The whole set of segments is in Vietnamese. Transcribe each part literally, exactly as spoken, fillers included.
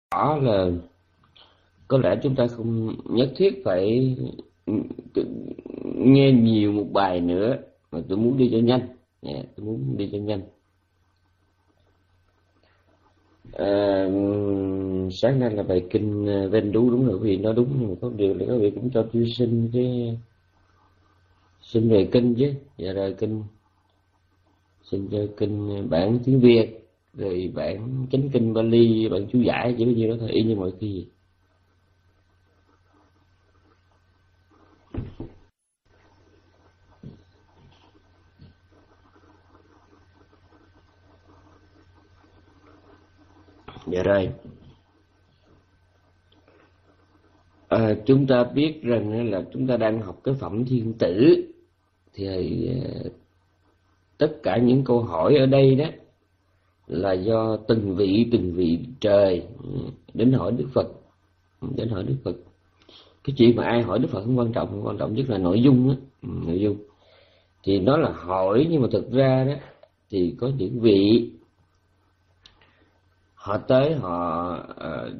rõ là có lẽ chúng ta không nhất thiết phải nghe nhiều một bài nữa, mà tôi muốn đi cho nhanh. Yeah, tôi muốn đi cho nhanh. À, sáng nay là bài kinh Ven Đú, đúng rồi quý vị nói đúng, nhưng mà có điều là quý vị cũng cho tôi xin cái xin về kinh chứ. Dạ rồi, kinh xin cho kinh bản tiếng Việt, rồi bản chánh kinh Bali, bản chú giải, chỉ bao nhiêu đó thôi, y như mọi khi. Dạ rồi. À, chúng ta biết rằng là chúng ta đang học cái phẩm Thiên Tử, thì uh, tất cả những câu hỏi ở đây đó là do từng vị từng vị trời đến hỏi Đức Phật, đến hỏi Đức Phật. Cái chuyện mà ai hỏi Đức Phật không quan trọng, quan trọng nhất là nội dung á, nội dung. Thì nó là hỏi, nhưng mà thực ra đó thì có những vị họ tới họ uh,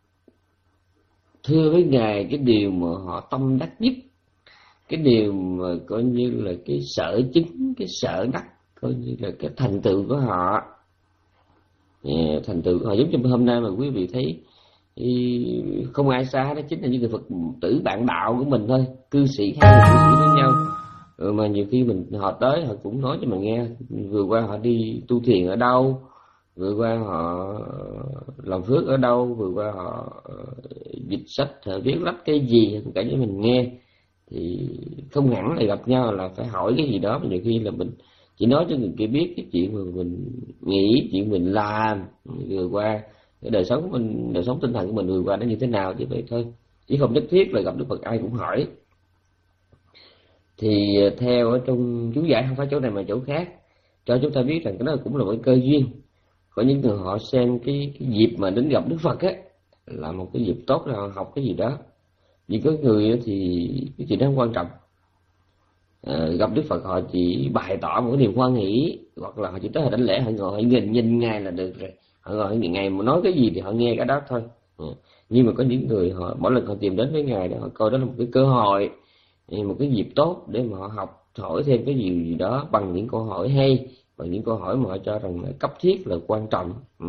thưa với Ngài cái điều mà họ tâm đắc nhất, cái điều mà coi như là cái sở chứng, cái sở đắc, coi như là cái thành tựu của họ. Yeah, thành tựu của họ giống như hôm nay mà quý vị thấy không ai xa, đó chính là những người Phật tử bạn đạo của mình thôi, cư sĩ khác là cư sĩ với nhau. Ừ, mà nhiều khi mình họ tới họ cũng nói cho mình nghe vừa qua họ đi tu thiền ở đâu, vừa qua họ làm phước ở đâu, vừa qua họ dịch sách, họ viết lách cái gì, tất cả cho mình nghe. Thì không hẳn là gặp nhau là phải hỏi cái gì đó, mà nhiều khi là mình chỉ nói cho người kia biết cái chuyện mà mình nghĩ, chuyện mình làm vừa qua, cái đời sống của mình, đời sống tinh thần của mình vừa qua nó như thế nào, chứ vậy thôi, chứ không nhất thiết là gặp Đức Phật ai cũng hỏi. Thì theo ở trong chú giải, không phải chỗ này mà chỗ khác, cho chúng ta biết rằng cái đó cũng là một cơ duyên. Có những người họ xem cái, cái dịp mà đến gặp Đức Phật á là một cái dịp tốt để họ học cái gì đó. Vì có người thì cái chuyện đó không quan trọng, à, gặp Đức Phật họ chỉ bày tỏ một cái niềm hoan hỷ, hoặc là họ chỉ tới họ đánh lễ, họ ngồi họ nhìn nhìn ngay là được rồi, họ ngồi họ nhìn ngài mà nói cái gì thì họ nghe cái đó thôi. À, nhưng mà có những người họ mỗi lần họ tìm đến với ngài để họ coi đó là một cái cơ hội, một cái dịp tốt để mà họ học hỏi thêm cái gì gì đó bằng những câu hỏi hay, bằng những câu hỏi mà họ cho rằng là cấp thiết, là quan trọng. Ừ.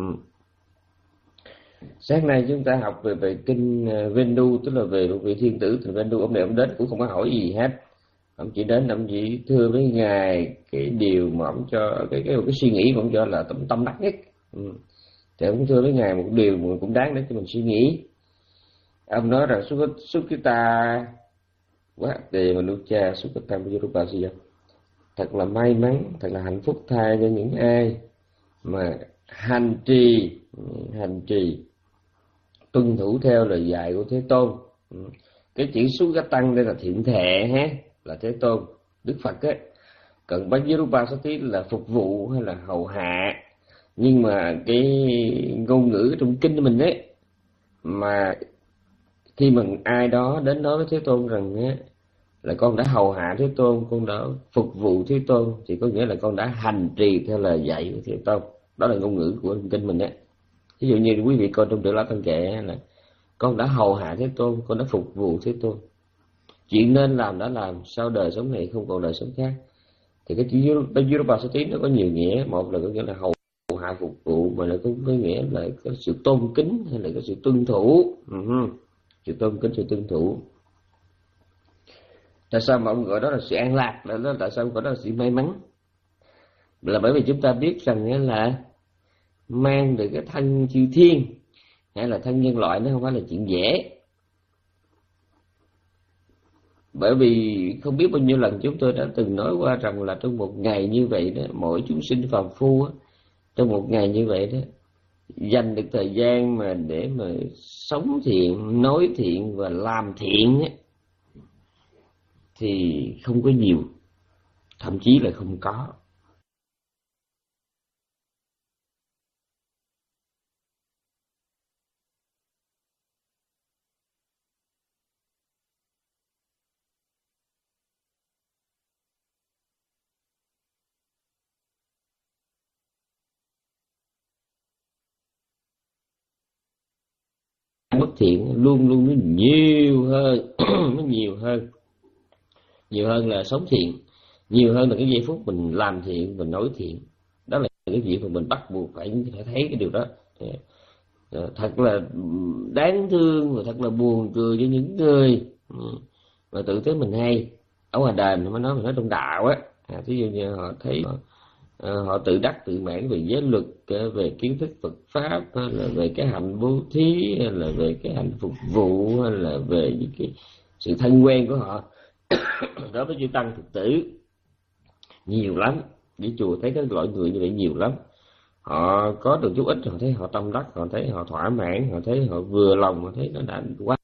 Sáng nay chúng ta học về về kinh Ven Đú, tức là về một vị thiên tử từ Ven Đú. Ông này ông đến cũng không có hỏi gì hết, ông chỉ đến ông chỉ thưa với ngài cái điều mà ông cho cái cái cái suy nghĩ của ông cho là tâm tâm đắc nhất. Ừ. Thì ông thưa với ngài một điều mà cũng đáng để cho mình suy nghĩ. Ông nói rằng Sukita quá đề mà nuôi cha Sukita Virupasia, thật là may mắn, thật là hạnh phúc thay cho những ai mà hành trì hành trì tuân thủ theo lời dạy của Thế Tôn. Cái chữ Sugatan đây là thiện thệ ha, là Thế Tôn, Đức Phật ấy. Còn Vajrupasati là phục vụ hay là hầu hạ. Nhưng mà cái ngôn ngữ trong kinh của mình ấy, mà khi mà ai đó đến nói với Thế Tôn rằng á là con đã hầu hạ Thế Tôn, con đã phục vụ Thế Tôn, thì có nghĩa là con đã hành trì theo lời dạy của Thế Tôn. Đó là ngôn ngữ của kinh mình đấy. Ví dụ như quý vị coi trong Trưởng Lão Tăng Kệ là con đã hầu hạ Thế Tôn, con đã phục vụ Thế Tôn, chuyện nên làm đã làm, sau đời sống này không còn đời sống khác. Thì cái chữ Vajrupasati nó có nhiều nghĩa. Một là có nghĩa là hầu hạ phục vụ, mà là có cái nghĩa là có sự tôn kính hay là có sự tuân thủ. Uh-huh. Sự tôn kính, sự tuân thủ. Tại sao mà ông gọi đó là sự an lạc, là đó, tại sao ông gọi đó là sự may mắn? Là bởi vì chúng ta biết rằng là mang được cái thân chư thiên hay là thân nhân loại nó không phải là chuyện dễ. Bởi vì không biết bao nhiêu lần chúng tôi đã từng nói qua rằng là trong một ngày như vậy đó, mỗi chúng sinh phàm phu á, trong một ngày như vậy đó, dành được thời gian mà để mà sống thiện, nói thiện và làm thiện á, thì không có nhiều, thậm chí là không có. bất thiện luôn luôn nó nhiều hơn nó nhiều hơn nhiều hơn là sống thiện, nhiều hơn là cái giây phút mình làm thiện, mình nói thiện. Đó là cái việc mà mình bắt buộc phải phải thấy cái điều đó. Thật là đáng thương và thật là buồn cười cho những người mà tự thấy mình hay. Ở ngoài đời mình mới nói, mình nói trong đạo á, à, thí dụ như họ thấy họ, họ tự đắc tự mãn về giới luật, về kiến thức Phật pháp, hay là về cái hạnh bố thí, hay là về cái hạnh phục vụ, hay là về những cái sự thân quen của họ đối với chư tăng thực tử nhiều lắm. Đi chùa thấy cái loại người như vậy nhiều lắm. Họ có được chút ít, họ thấy họ tâm đắc, họ thấy họ thỏa mãn, họ thấy họ vừa lòng, họ thấy nó đã quá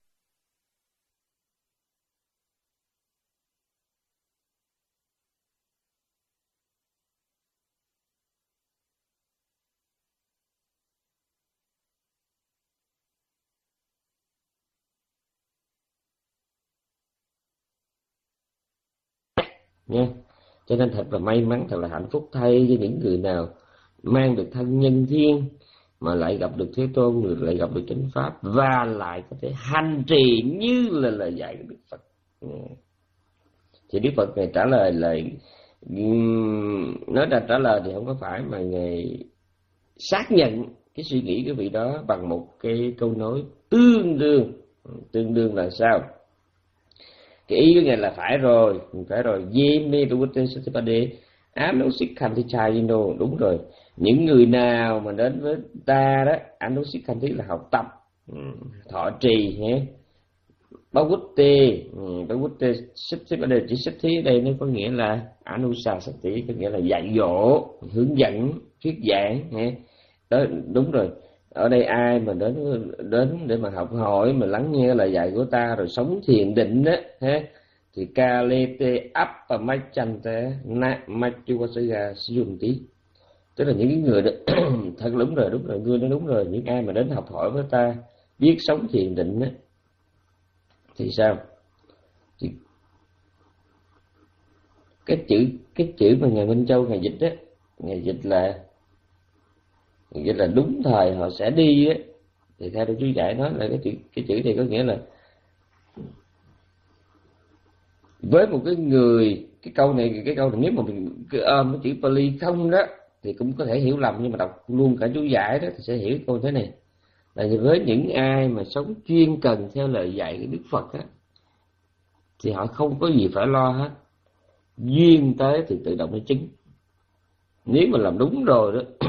nha. Cho nên thật là may mắn, thật là hạnh phúc thay cho những người nào mang được thân nhân thiên mà lại gặp được Thế Tôn, người lại gặp được chánh pháp, và lại có thể hành trì như là lời dạy của Đức Phật. Thì Đức Phật này trả lời lại, nói là trả lời thì không có phải, mà Ngài xác nhận cái suy nghĩ của vị đó bằng một cái câu nói tương đương. Tương đương là sao? Cái ý của Ngài là phải rồi, phải rồi. Yeme Duvute Satipade Anusikhantichayino. Đúng rồi. Những người nào mà đến với ta đó, Anusikhanti là học tập, thọ trì nhé. Bhavute, Bhavute Satipade, chỉ Sati ở đây nó có nghĩa là Anusasati, có nghĩa là dạy dỗ, hướng dẫn, thuyết giảng nhé. Đó, đúng rồi. Ở đây ai mà đến đến để mà học hỏi, mà lắng nghe lời dạy của ta rồi sống thiền định đó ha, thì kalete appamachante na machuvasaga dùng tí, tức là những cái người đó thật đúng rồi, đúng rồi, người nó đúng rồi. Những ai mà đến học hỏi với ta, biết sống thiền định đó, thì sao? Thì cái chữ cái chữ mà Ngài Minh Châu Ngài dịch đó, Ngài dịch là vậy là đúng thời họ sẽ đi á. Thì theo Đức Chúa Giải nói là cái chữ cái chữ này có nghĩa là với một cái người, cái câu này cái câu này nếu mà mình cứ ôm cái chữ Pali không đó thì cũng có thể hiểu lầm, nhưng mà đọc luôn cả chú giải đó thì sẽ hiểu câu thế này là với những ai mà sống chuyên cần theo lời dạy của Đức Phật á, thì họ không có gì phải lo hết. Duyên tới thì tự động nó chứng. Nếu mà làm đúng rồi đó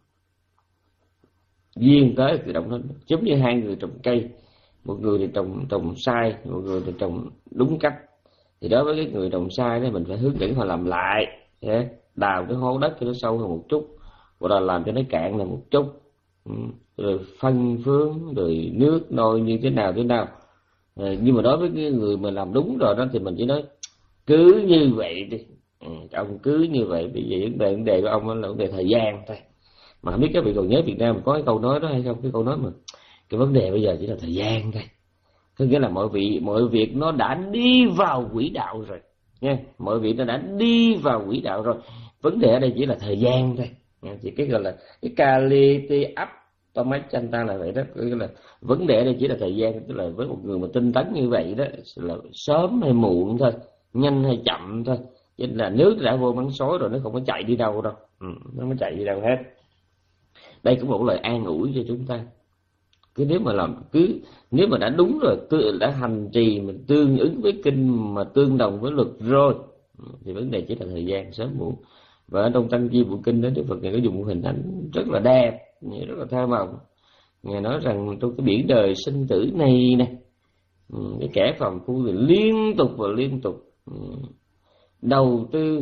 duyên tới tự động nó giống như hai người trồng cây, một người thì trồng trồng sai, một người thì trồng đúng cách. Thì đối với cái người trồng sai đó, mình phải hướng dẫn họ làm lại, đào cái hố đất cho nó sâu hơn một chút, hoặc là làm cho nó cạn lại một chút, rồi phân phướng, rồi nước nôi như thế nào thế nào. Nhưng mà đối với cái người mà làm đúng rồi đó thì mình chỉ nói cứ như vậy đi, ông cứ như vậy. Bây giờ vấn đề vấn đề của ông là vấn đề thời gian thôi. Mà không biết các vị còn nhớ Việt Nam có cái câu nói đó hay không? Cái câu nói mà cái vấn đề bây giờ chỉ là thời gian thôi. Có nghĩa là mọi vị mọi việc nó đã đi vào quỹ đạo rồi nha, mọi việc nó đã đi vào quỹ đạo rồi. Vấn đề ở đây chỉ là thời gian thôi. Thì cái gọi là cái kalite ap tomachanta là vậy đó. Có nghĩa là vấn đề ở đây chỉ là thời gian, tức là với một người mà tinh tấn như vậy đó là sớm hay muộn thôi, nhanh hay chậm thôi. Cho nên là nước đã vô mắng xối rồi, nó không có chạy đi đâu đâu, ừ, nó không có chạy đi đâu hết. Đây cũng một lời an ủi cho chúng ta. Cứ nếu mà làm cứ nếu mà đã đúng rồi, tự đã hành trì mình tương ứng với kinh, mà tương đồng với luật rồi, thì vấn đề chỉ là thời gian sớm muộn. Và ở trong Tăng Chi Bộ Kinh đó, Đức Phật Ngài có dùng một hình ảnh rất là đẹp, rất là thơ mộng. Ngài nói rằng trong cái biển đời sinh tử này nè, cái kẻ phàm phu thì liên tục và liên tục đầu tư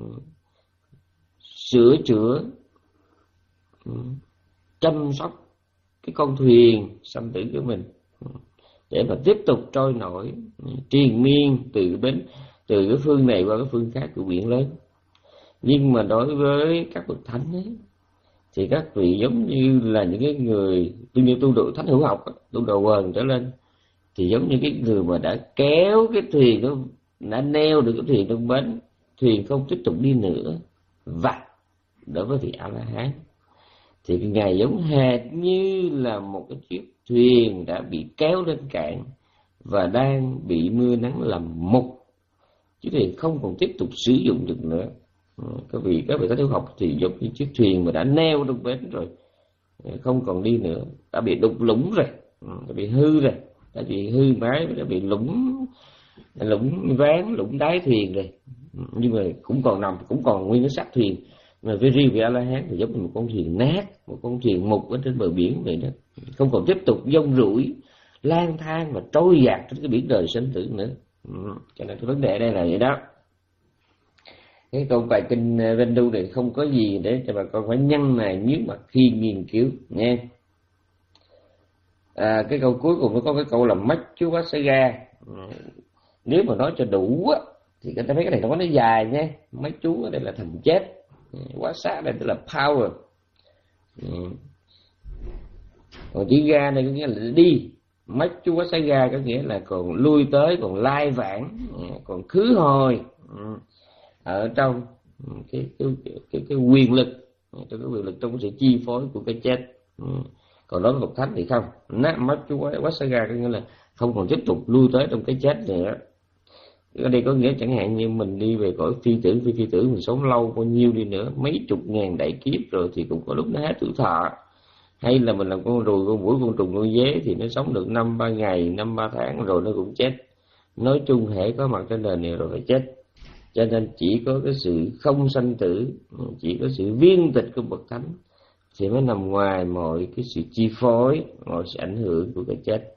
sửa chữa, chăm sóc cái con thuyền sanh tử của mình để mà tiếp tục trôi nổi triền miên từ bến từ cái phương này qua cái phương khác của biển lớn. Nhưng mà đối với các bậc thánh ấy, thì các vị giống như là những cái người tu như tu độ thánh hữu học, tu độ quần trở lên, thì giống như cái người mà đã kéo cái thuyền đó, đã neo được cái thuyền trong bến, thuyền không tiếp tục đi nữa. Và đối với vị A La Hán thì cái ngày giống hệt như là một cái chiếc thuyền đã bị kéo lên cạn và đang bị mưa nắng làm mục, chứ thì không còn tiếp tục sử dụng được nữa. Các vị các vị các thiếu học thì giống như chiếc thuyền mà đã neo trong bến rồi, không còn đi nữa, đã bị đục lũng rồi, đã bị hư rồi, đã bị hư mái, đã bị lũng lũng ván, lũng đáy thuyền rồi, nhưng mà cũng còn nằm, cũng còn nguyên cái xác thuyền. Mà với riêng vị A La Hán thì giống như một con thuyền nát, một con thuyền mục ở trên bờ biển vậy đó, không còn tiếp tục dông rủi, lang thang và trôi dạt trên cái biển đời sinh tử nữa. Ừ. Cho nên cái vấn đề đây là vậy đó. Cái câu bài kinh Vendu này không có gì để cho bà con phải nhăn mày nhíu mặt khi nghiên cứu nha. À, cái câu cuối cùng nó có cái câu là Machuvassaga. Nếu mà nói cho đủ á thì cái mấy cái này nó nó dài nha. Mấy chú ở đây là thành chết, quá sát đây tức là power. Ừ. Còn chữ ga này có nghĩa là đi. Machuvassaga có nghĩa là còn lui tới, còn lai vãng, còn khứ hồi ở trong cái cái cái, cái quyền lực, trong cái quyền lực, trong cái sự chi phối của cái chết. Còn đối với Phật thánh thì không, Machuvassaga có nghĩa là không còn tiếp tục lui tới trong cái chết nữa. Ở đây có nghĩa chẳng hạn như mình đi về cõi phi tử, phi phi tử mình sống lâu bao nhiêu đi nữa, mấy chục ngàn đại kiếp rồi thì cũng có lúc nó hết tuổi thọ. Hay là mình làm con ruồi, con muỗi, con trùng, con dế thì nó sống được năm ba ngày, năm ba tháng rồi nó cũng chết. Nói chung hễ có mặt trên đời này rồi phải chết. Cho nên chỉ có cái sự không sanh tử, chỉ có sự viên tịch của bậc thánh thì mới nằm ngoài mọi cái sự chi phối, mọi sự ảnh hưởng của cái chết.